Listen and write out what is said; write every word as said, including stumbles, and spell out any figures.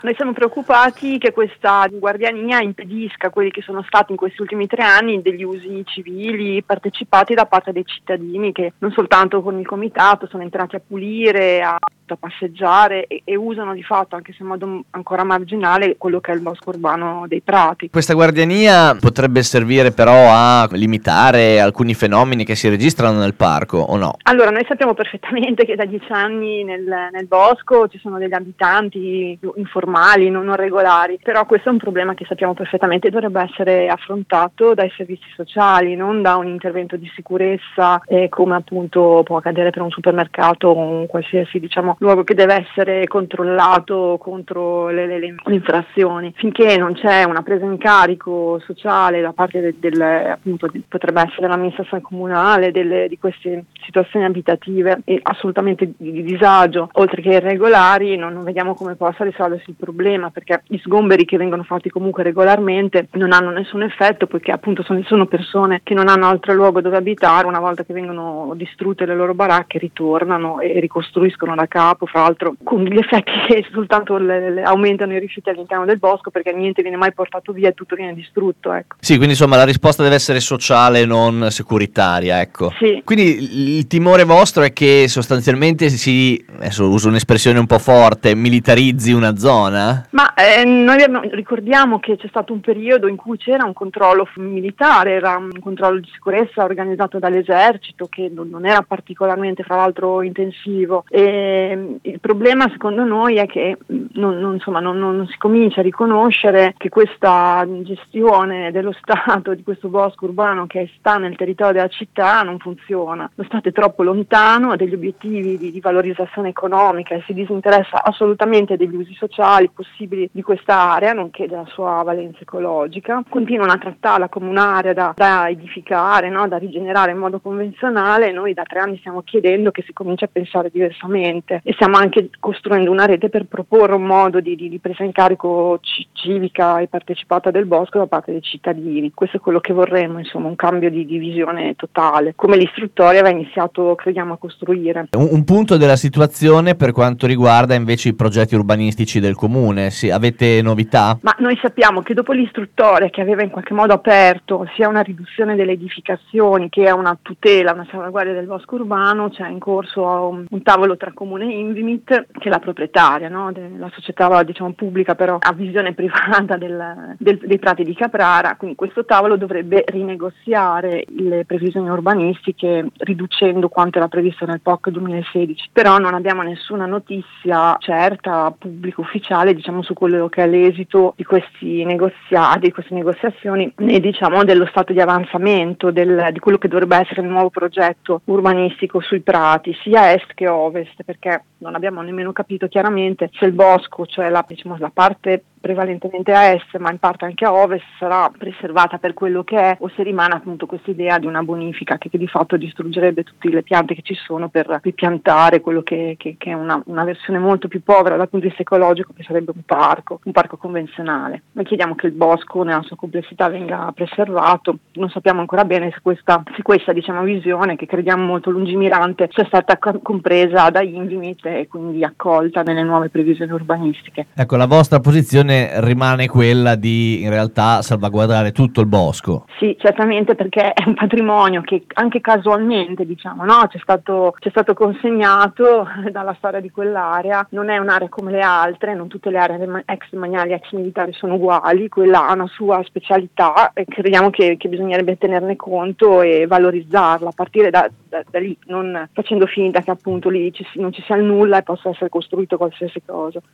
Noi siamo preoccupati che questa guardiania impedisca quelli che sono stati in questi ultimi tre anni degli usi civili partecipati da parte dei cittadini, che non soltanto con il comitato sono entrati a pulire, a, a passeggiare e, e usano di fatto, anche se in modo ancora marginale, quello che è il bosco urbano dei Prati. Questa guardiania potrebbe servire però a limitare alcuni fenomeni che si registrano nel parco, o no? Allora, noi sappiamo perfettamente che da dieci anni nel, nel bosco ci sono degli abitanti informali, non, non regolari, però questo è un problema che sappiamo perfettamente dovrebbe essere affrontato dai servizi sociali, non da un intervento di sicurezza eh, come appunto può accadere per un supermercato o un qualsiasi diciamo luogo che deve essere controllato contro le, le, le infrazioni. Finché non c'è una presa in carico sociale da parte del, del appunto di, potrebbe essere l'amministrazione comunale delle, di queste situazioni abitative e assolutamente di, di disagio, oltre che irregolari, non, non vediamo come possa risolversi il problema, perché gli sgomberi che vengono fatti comunque regolarmente non hanno nessun effetto, poiché appunto sono, sono persone che non hanno altro luogo dove abitare, una volta che vengono distrutte le loro baracche ritornano e ricostruiscono da capo, fra l'altro con gli effetti che soltanto le, le aumentano i rifiuti all'interno del bosco, perché niente viene mai portato via e tutto viene distrutto, ecco. Sì, quindi insomma la risposta deve essere sociale, non securitaria, ecco. Sì. Quindi il timore vostro è che sostanzialmente si, adesso uso un'espressione un po' forte, militarizzi una zona? Ma eh, noi abbiamo, ricordiamo che c'è stato un periodo in cui c'era un controllo militare, era un controllo di sicurezza organizzato dall'esercito che non, non era particolarmente fra l'altro intensivo, e il problema secondo noi è che non, non, insomma, non, non si comincia a riconoscere che questa gestione dello Stato di questo bosco urbano che sta nel territorio della città non funziona. Lo Stato è troppo lontano degli obiettivi di, di valorizzazione economica e si disinteressa assolutamente degli usi sociali possibili di questa area, nonché della sua valenza ecologica. Continuano a trattarla come un'area da, da edificare, no? Da rigenerare in modo convenzionale. Noi da tre anni stiamo chiedendo che si cominci a pensare diversamente e stiamo anche costruendo una rete per proporre un modo di, di, di presa in carico c- civica e partecipata del bosco da parte dei cittadini. Questo è quello che vorremmo, insomma, un cambio di, di visione totale, come l'istruttoria aveva iniziato, crediamo, a costruire. Un, un punto della situazione per quanto riguarda invece i progetti urbanistici del comune, sì, avete novità? Ma noi sappiamo che dopo l'istruttoria, che aveva in qualche modo aperto sia una riduzione delle edificazioni che è una tutela, una salvaguardia del bosco urbano, c'è in corso un, un tavolo tra Comune e Invimit, che è la proprietaria, no? della società diciamo pubblica però a visione privata del, del, dei Prati di Caprara. Quindi questo tavolo dovrebbe rinegoziare le previsioni urbanistiche riducendo quanto era previsto nel P O C duemilasedici, però non abbiamo nessuna notizia certa, pubblica, ufficiale, diciamo, su quello che è l'esito di questi negoziati, di queste negoziazioni, né diciamo dello stato di avanzamento del, di quello che dovrebbe essere il nuovo progetto urbanistico sui prati, sia a est che a ovest, perché non abbiamo nemmeno capito chiaramente se il bosco, cioè la, diciamo, la parte prevalentemente a est ma in parte anche a ovest, sarà preservata per quello che è o se rimane appunto questa idea di una bonifica che, che di fatto distruggerebbe tutte le piante che ci sono per ripiantare quello che, che, che è una, una versione molto più povera dal punto di vista ecologico, che sarebbe un parco, un parco convenzionale. Noi chiediamo che il bosco nella sua complessità venga preservato, non sappiamo ancora bene se questa, se questa diciamo, visione, che crediamo molto lungimirante, sia stata compresa da Invimit e quindi accolta nelle nuove previsioni urbanistiche. Ecco, la vostra posizione rimane quella di in realtà salvaguardare tutto il bosco. Sì, certamente, perché è un patrimonio che anche casualmente diciamo no c'è stato c'è stato consegnato dalla storia di quell'area. Non è un'area come le altre, non tutte le aree ex demaniali, ex militari sono uguali, quella ha una sua specialità e crediamo che, che bisognerebbe tenerne conto e valorizzarla a partire da, da, da lì, non facendo finta che appunto lì ci, non ci sia il nulla e possa essere costruito qualsiasi cosa.